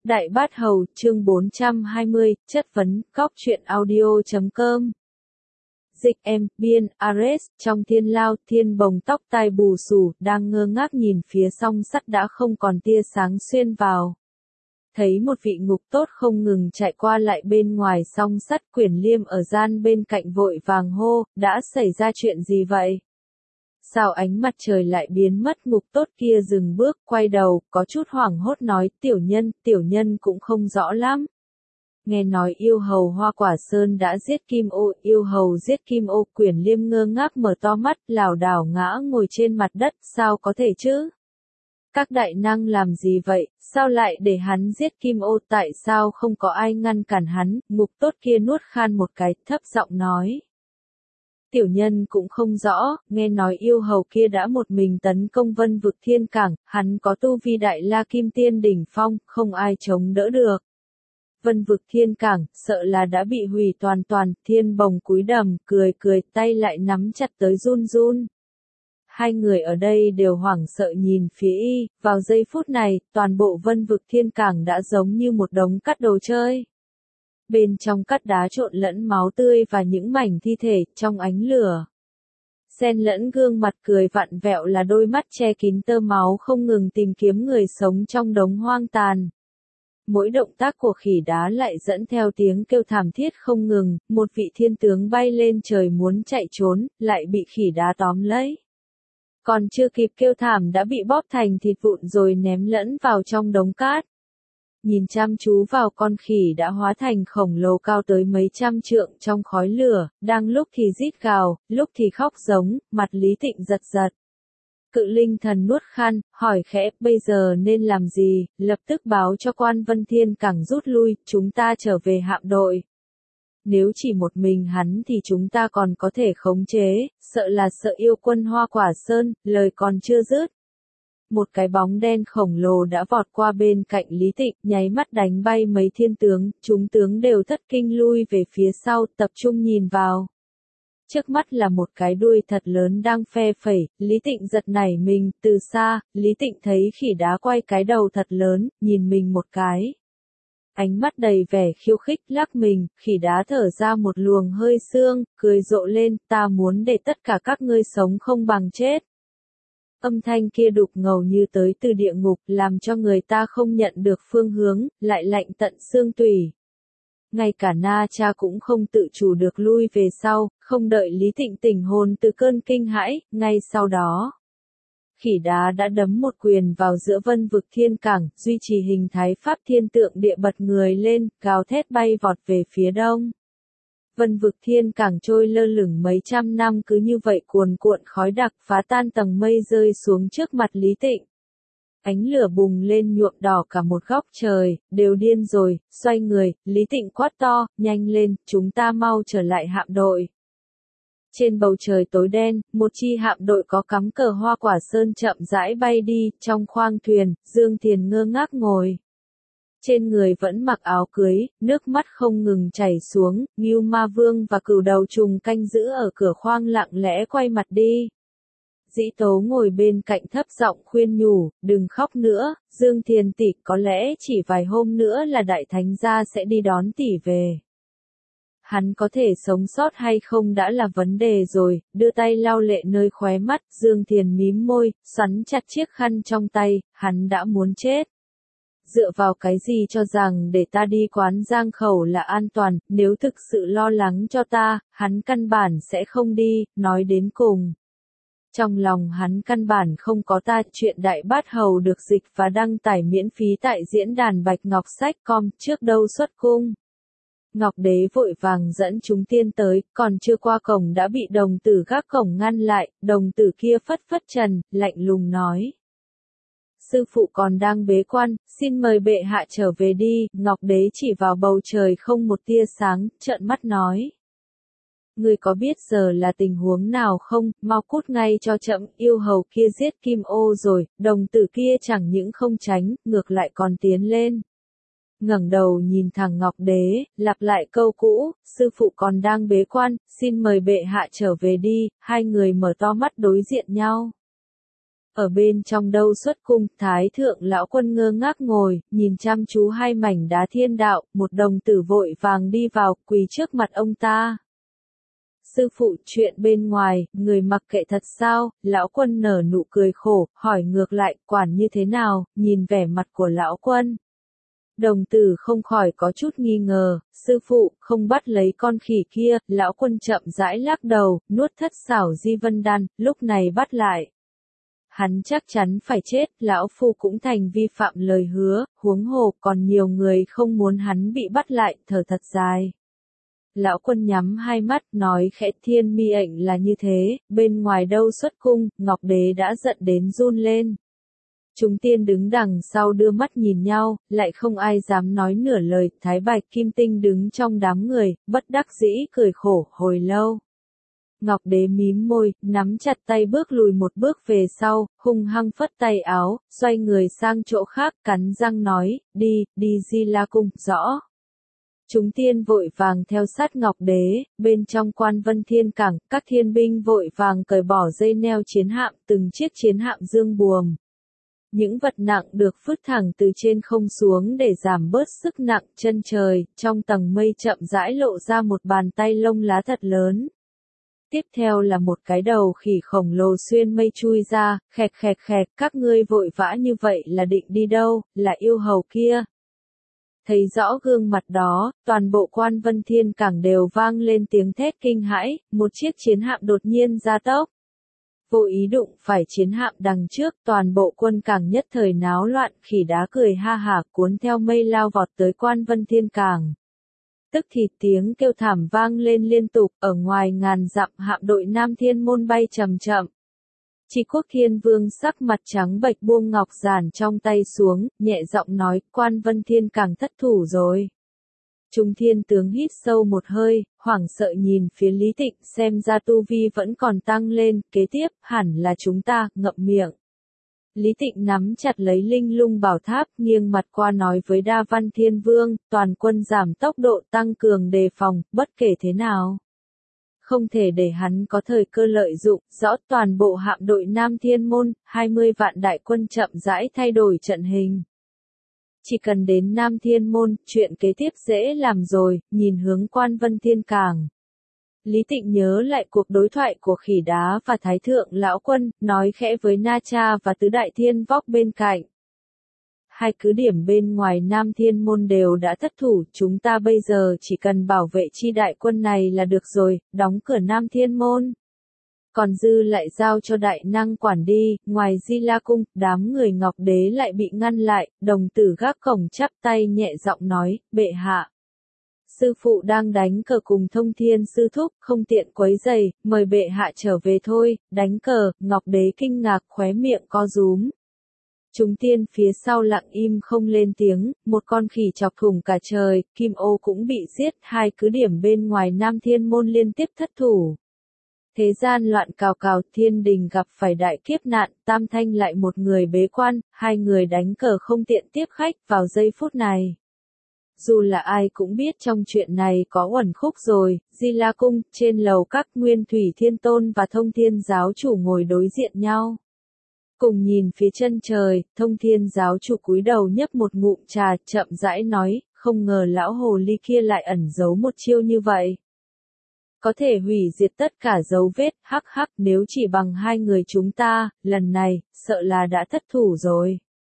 Đại Bát Hầu, chương 420, chất vấn, góc truyện audio.com. Dịch em, biên, Ares, trong thiên lao, thiên bồng tóc tai bù xù, đang ngơ ngác nhìn phía song sắt đã không còn tia sáng xuyên vào. Thấy một vị ngục tốt không ngừng chạy qua lại bên ngoài song sắt, Quyển Liêm ở gian bên cạnh vội vàng hô, đã xảy ra chuyện gì vậy? Sao ánh mặt trời lại biến mất? Ngục tốt kia dừng bước, quay đầu, có chút hoảng hốt nói, tiểu nhân cũng không rõ lắm. Nghe nói yêu hầu Hoa Quả Sơn đã giết Kim Ô, yêu hầu giết Kim Ô, Quyển Liêm ngơ ngác mở to mắt, lảo đảo ngã ngồi trên mặt đất, sao có thể chứ? Các đại năng làm gì vậy, sao lại để hắn giết Kim Ô, tại sao không có ai ngăn cản hắn? Ngục tốt kia nuốt khan một cái, thấp giọng nói. Tiểu nhân cũng không rõ, nghe nói yêu hầu kia đã một mình tấn công Vân Vực Thiên Cảng, hắn có tu vi đại la kim tiên đỉnh phong, không ai chống đỡ được. Vân Vực Thiên Cảng, sợ là đã bị hủy toàn toàn, Thiên Bồng cúi đầm, cười, tay lại nắm chặt tới run run. Hai người ở đây đều hoảng sợ nhìn phía y, vào giây phút này, toàn bộ Vân Vực Thiên Cảng đã giống như một đống cát đồ chơi. Bên trong cát đá trộn lẫn máu tươi và những mảnh thi thể, trong ánh lửa. Xen lẫn gương mặt cười vặn vẹo là đôi mắt che kín tơ máu không ngừng tìm kiếm người sống trong đống hoang tàn. Mỗi động tác của khỉ đá lại dẫn theo tiếng kêu thảm thiết không ngừng, một vị thiên tướng bay lên trời muốn chạy trốn, lại bị khỉ đá tóm lấy. Còn chưa kịp kêu thảm đã bị bóp thành thịt vụn rồi ném lẫn vào trong đống cát. Nhìn chăm chú vào con khỉ đã hóa thành khổng lồ cao tới mấy trăm trượng trong khói lửa, đang lúc thì rít gào, lúc thì khóc giống, mặt Lý Tịnh giật giật. Cự linh thần nuốt khan, hỏi khẽ, bây giờ nên làm gì, lập tức báo cho quan Vân Thiên Cảng rút lui, chúng ta trở về hạm đội. Nếu chỉ một mình hắn thì chúng ta còn có thể khống chế, sợ là sợ yêu quân Hoa Quả Sơn, lời còn chưa dứt. Một cái bóng đen khổng lồ đã vọt qua bên cạnh Lý Tịnh, nháy mắt đánh bay mấy thiên tướng, chúng tướng đều thất kinh lui về phía sau, tập trung nhìn vào. Trước mắt là một cái đuôi thật lớn đang phe phẩy, Lý Tịnh giật nảy mình, từ xa, Lý Tịnh thấy khỉ đá quay cái đầu thật lớn, nhìn mình một cái. Ánh mắt đầy vẻ khiêu khích lắc mình, khỉ đá thở ra một luồng hơi sương, cười rộ lên, ta muốn để tất cả các ngươi sống không bằng chết. Âm thanh kia đục ngầu như tới từ địa ngục, làm cho người ta không nhận được phương hướng, lại lạnh tận xương tủy. Ngay cả Na Cha cũng không tự chủ được lui về sau, không đợi Lý Tịnh tỉnh hồn từ cơn kinh hãi, ngay sau đó. Khỉ đá đã đấm một quyền vào giữa Vân Vực Thiên Cảng, duy trì hình thái pháp thiên tượng địa bật người lên, gào thét bay vọt về phía đông. Vân Vực Thiên Cảng trôi lơ lửng mấy trăm năm cứ như vậy cuồn cuộn khói đặc phá tan tầng mây rơi xuống trước mặt Lý Tịnh. Ánh lửa bùng lên nhuộm đỏ cả một góc trời, đều điên rồi, xoay người, Lý Tịnh quát to, nhanh lên, chúng ta mau trở lại hạm đội. Trên bầu trời tối đen, một chi hạm đội có cắm cờ Hoa Quả Sơn chậm rãi bay đi, trong khoang thuyền, Dương Thiền ngơ ngác ngồi. Trên người vẫn mặc áo cưới, nước mắt không ngừng chảy xuống, Ngưu Ma Vương và Cửu Đầu Trùng canh giữ ở cửa khoang lặng lẽ quay mặt đi. Dĩ Tố ngồi bên cạnh thấp giọng khuyên nhủ, đừng khóc nữa, Dương Thiền tỷ, có lẽ chỉ vài hôm nữa là Đại Thánh gia sẽ đi đón tỷ về. Hắn có thể sống sót hay không đã là vấn đề rồi, đưa tay lau lệ nơi khóe mắt, Dương Thiền mím môi, xoắn chặt chiếc khăn trong tay, hắn đã muốn chết. Dựa vào cái gì cho rằng để ta đi quán giang khẩu là an toàn, nếu thực sự lo lắng cho ta, hắn căn bản sẽ không đi, nói đến cùng. Trong lòng hắn căn bản không có ta, chuyện Đại Bát Hầu được dịch và đăng tải miễn phí tại diễn đàn Bạch Ngọc Sách.com, trước đâu xuất cung. Ngọc Đế vội vàng dẫn chúng tiên tới, còn chưa qua cổng đã bị đồng tử gác cổng ngăn lại, đồng tử kia phất phất trần, lạnh lùng nói. Sư phụ còn đang bế quan, xin mời bệ hạ trở về đi, Ngọc Đế chỉ vào bầu trời không một tia sáng, trợn mắt nói. Ngươi có biết giờ là tình huống nào không, mau cút ngay cho chậm, yêu hầu kia giết Kim Ô rồi, đồng tử kia chẳng những không tránh, ngược lại còn tiến lên. Ngẩng đầu nhìn thẳng Ngọc Đế, lặp lại câu cũ, sư phụ còn đang bế quan, xin mời bệ hạ trở về đi, hai người mở to mắt đối diện nhau. Ở bên trong đâu xuất cung, Thái thượng lão quân ngơ ngác ngồi, nhìn chăm chú hai mảnh đá thiên đạo, một đồng tử vội vàng đi vào, quỳ trước mặt ông ta. Sư phụ, chuyện bên ngoài, người mặc kệ thật sao? Lão quân nở nụ cười khổ, hỏi ngược lại, quản như thế nào? Nhìn vẻ mặt của lão quân, đồng tử không khỏi có chút nghi ngờ. Sư phụ, không bắt lấy con khỉ kia. Lão quân chậm rãi lắc đầu, nuốt thất xảo di vân đan, lúc này bắt lại, hắn chắc chắn phải chết. Lão phu cũng thành vi phạm lời hứa, huống hồ còn nhiều người không muốn hắn bị bắt lại. Thở thật dài, lão quân nhắm hai mắt, nói khẽ, thiên mi ảnh là như thế, bên ngoài đâu xuất cung. Ngọc đế đã giận đến run lên. Chúng tiên đứng đằng sau đưa mắt nhìn nhau, lại không ai dám nói nửa lời. Thái Bạch Kim Tinh đứng trong đám người, bất đắc dĩ cười khổ hồi lâu. Ngọc đế mím môi, nắm chặt tay bước lùi một bước về sau, hung hăng phất tay áo, xoay người sang chỗ khác, cắn răng nói, đi, đi Di La Cung, rõ. Chúng tiên vội vàng theo sát Ngọc đế, bên trong Quan Vân Thiên Cảng, các thiên binh vội vàng cởi bỏ dây neo chiến hạm, từng chiếc chiến hạm dương buồm. Những vật nặng được phứt thẳng từ trên không xuống để giảm bớt sức nặng. Chân trời, trong tầng mây chậm rãi lộ ra một bàn tay lông lá thật lớn. Tiếp theo là một cái đầu khỉ khổng lồ xuyên mây chui ra, khẹt khẹt khẹt, các ngươi vội vã như vậy là định đi đâu? Là yêu hầu kia. Thấy rõ gương mặt đó, toàn bộ Quan Vân Thiên Cảng đều vang lên tiếng thét kinh hãi. Một chiếc chiến hạm đột nhiên gia tốc, vô ý đụng phải chiến hạm đằng trước. Toàn bộ quân cảng nhất thời náo loạn, khỉ đá cười ha hả cuốn theo mây lao vọt tới Quan Vân Thiên Cảng. Tức thì tiếng kêu thảm vang lên liên tục, ở ngoài ngàn dặm hạm đội Nam Thiên Môn bay chậm chậm. Chỉ Quốc Thiên Vương sắc mặt trắng bệch buông ngọc giản trong tay xuống, nhẹ giọng nói, Quan Vân Thiên Cảng thất thủ rồi. Trung thiên tướng hít sâu một hơi, hoảng sợ nhìn phía Lý Tịnh, xem ra tu vi vẫn còn tăng lên, kế tiếp, hẳn là chúng ta, ngậm miệng. Lý Tịnh nắm chặt lấy linh lung bảo tháp, nghiêng mặt qua nói với Đa Văn Thiên Vương, toàn quân giảm tốc độ, tăng cường đề phòng, bất kể thế nào. Không thể để hắn có thời cơ lợi dụng. Rõ, toàn bộ hạm đội Nam Thiên Môn, 20 vạn đại quân chậm rãi thay đổi trận hình. Chỉ cần đến Nam Thiên Môn, chuyện kế tiếp dễ làm rồi. Nhìn hướng Quan Vân Thiên Cảng, Lý Tịnh nhớ lại cuộc đối thoại của khỉ đá và Thái thượng lão quân, nói khẽ với Na Cha và Tứ Đại Thiên Vóc bên cạnh. Hai cứ điểm bên ngoài Nam Thiên Môn đều đã thất thủ, chúng ta bây giờ chỉ cần bảo vệ chi đại quân này là được rồi, đóng cửa Nam Thiên Môn. Còn dư lại giao cho đại năng quản đi. Ngoài Di La Cung, đám người Ngọc đế lại bị ngăn lại, đồng tử gác cổng chắp tay nhẹ giọng nói, bệ hạ. Sư phụ đang đánh cờ cùng Thông Thiên sư thúc, không tiện quấy rầy, mời bệ hạ trở về thôi. Đánh cờ, Ngọc đế kinh ngạc, khóe miệng co rúm. Chúng tiên phía sau lặng im không lên tiếng. Một con khỉ chọc thủng cả trời, Kim Ô cũng bị giết. Hai cứ điểm bên ngoài Nam Thiên Môn liên tiếp thất thủ. Thế gian loạn cào cào, thiên đình gặp phải đại kiếp nạn. Tam Thanh lại một người bế quan, hai người đánh cờ không tiện tiếp khách vào giây phút này. Dù là ai cũng biết trong chuyện này có uẩn khúc rồi. Di La Cung, trên lầu các, Nguyên Thủy Thiên Tôn và Thông Thiên giáo chủ ngồi đối diện nhau. Cùng nhìn phía chân trời, Thông Thiên giáo chủ cúi đầu nhấp một ngụm trà, chậm rãi nói, không ngờ lão hồ ly kia lại ẩn giấu một chiêu như vậy. Có thể hủy diệt tất cả dấu vết, hắc hắc, nếu chỉ bằng hai người chúng ta, lần này, sợ là đã thất thủ rồi.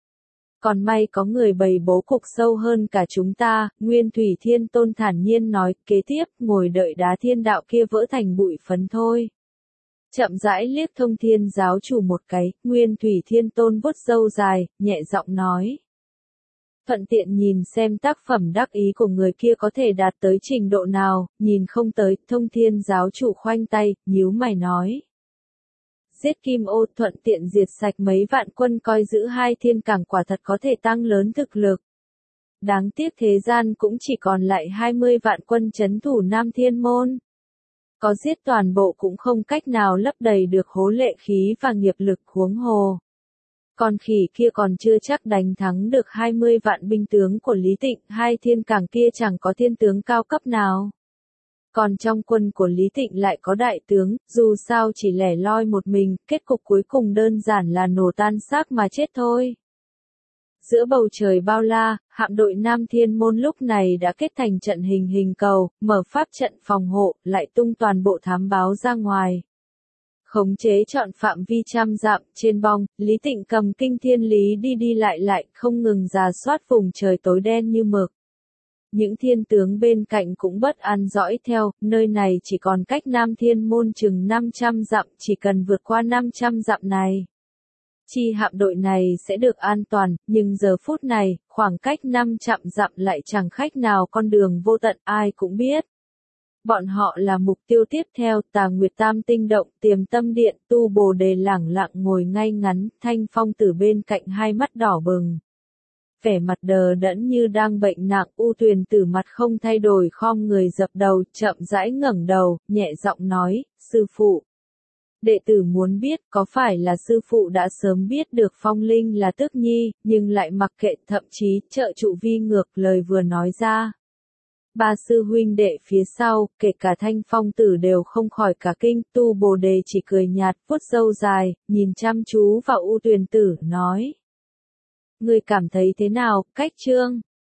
Còn may có người bày bố cục sâu hơn cả chúng ta. Nguyên Thủy Thiên Tôn thản nhiên nói, kế tiếp, ngồi đợi đá thiên đạo kia vỡ thành bụi phấn thôi. Chậm rãi liếc Thông Thiên giáo chủ một cái, Nguyên Thủy Thiên Tôn vuốt râu dài, nhẹ giọng nói. Thuận tiện nhìn xem tác phẩm đắc ý của người kia có thể đạt tới trình độ nào. Nhìn không tới, Thông Thiên giáo chủ khoanh tay, nhíu mày nói. Giết Kim Ô, thuận tiện diệt sạch mấy vạn quân coi giữ hai thiên cảng, quả thật có thể tăng lớn thực lực. Đáng tiếc thế gian cũng chỉ còn lại 20 vạn quân trấn thủ Nam Thiên Môn. Có giết toàn bộ cũng không cách nào lấp đầy được hố lệ khí và nghiệp lực, huống hồ. Con khỉ kia còn chưa chắc đánh thắng được 20 vạn binh tướng của Lý Tịnh. Hai thiên cảng kia chẳng có thiên tướng cao cấp nào. Còn trong quân của Lý Tịnh lại có đại tướng, dù sao chỉ lẻ loi một mình, kết cục cuối cùng đơn giản là nổ tan xác mà chết thôi. Giữa bầu trời bao la, hạm đội Nam Thiên Môn lúc này đã kết thành trận hình hình cầu, mở pháp trận phòng hộ, lại tung toàn bộ thám báo ra ngoài. Khống chế trọn phạm vi trăm dặm, trên bong, Lý Tịnh cầm kinh thiên lý đi đi lại, không ngừng rà soát vùng trời tối đen như mực. Những thiên tướng bên cạnh cũng bất an dõi theo, nơi này chỉ còn cách Nam Thiên Môn chừng 500 dặm, chỉ cần vượt qua 500 dặm này. Chi hạm đội này sẽ được an toàn, nhưng giờ phút này, khoảng cách 500 dặm lại chẳng khách nào con đường vô tận, ai cũng biết. Bọn họ là mục tiêu tiếp theo, Tà Nguyệt Tam Tinh Động, Tiềm Tâm Điện, Tu Bồ Đề lẳng lặng ngồi ngay ngắn, Thanh Phong Tử bên cạnh hai mắt đỏ bừng. Vẻ mặt đờ đẫn như đang bệnh nặng, U Tuyền Tử mặt không thay đổi khom người dập đầu, chậm rãi ngẩng đầu, nhẹ giọng nói, sư phụ. Đệ tử muốn biết có phải là sư phụ đã sớm biết được Phong Linh là Tước Nhi, nhưng lại mặc kệ, thậm chí trợ trụ vi ngược lời vừa nói ra. Ba sư huynh đệ phía sau, kể cả Thanh Phong Tử đều không khỏi cả kinh, Tu Bồ Đề chỉ cười nhạt, vuốt râu dài, nhìn chăm chú vào U Tuyền Tử, nói. Ngươi cảm thấy thế nào, Cách Trương?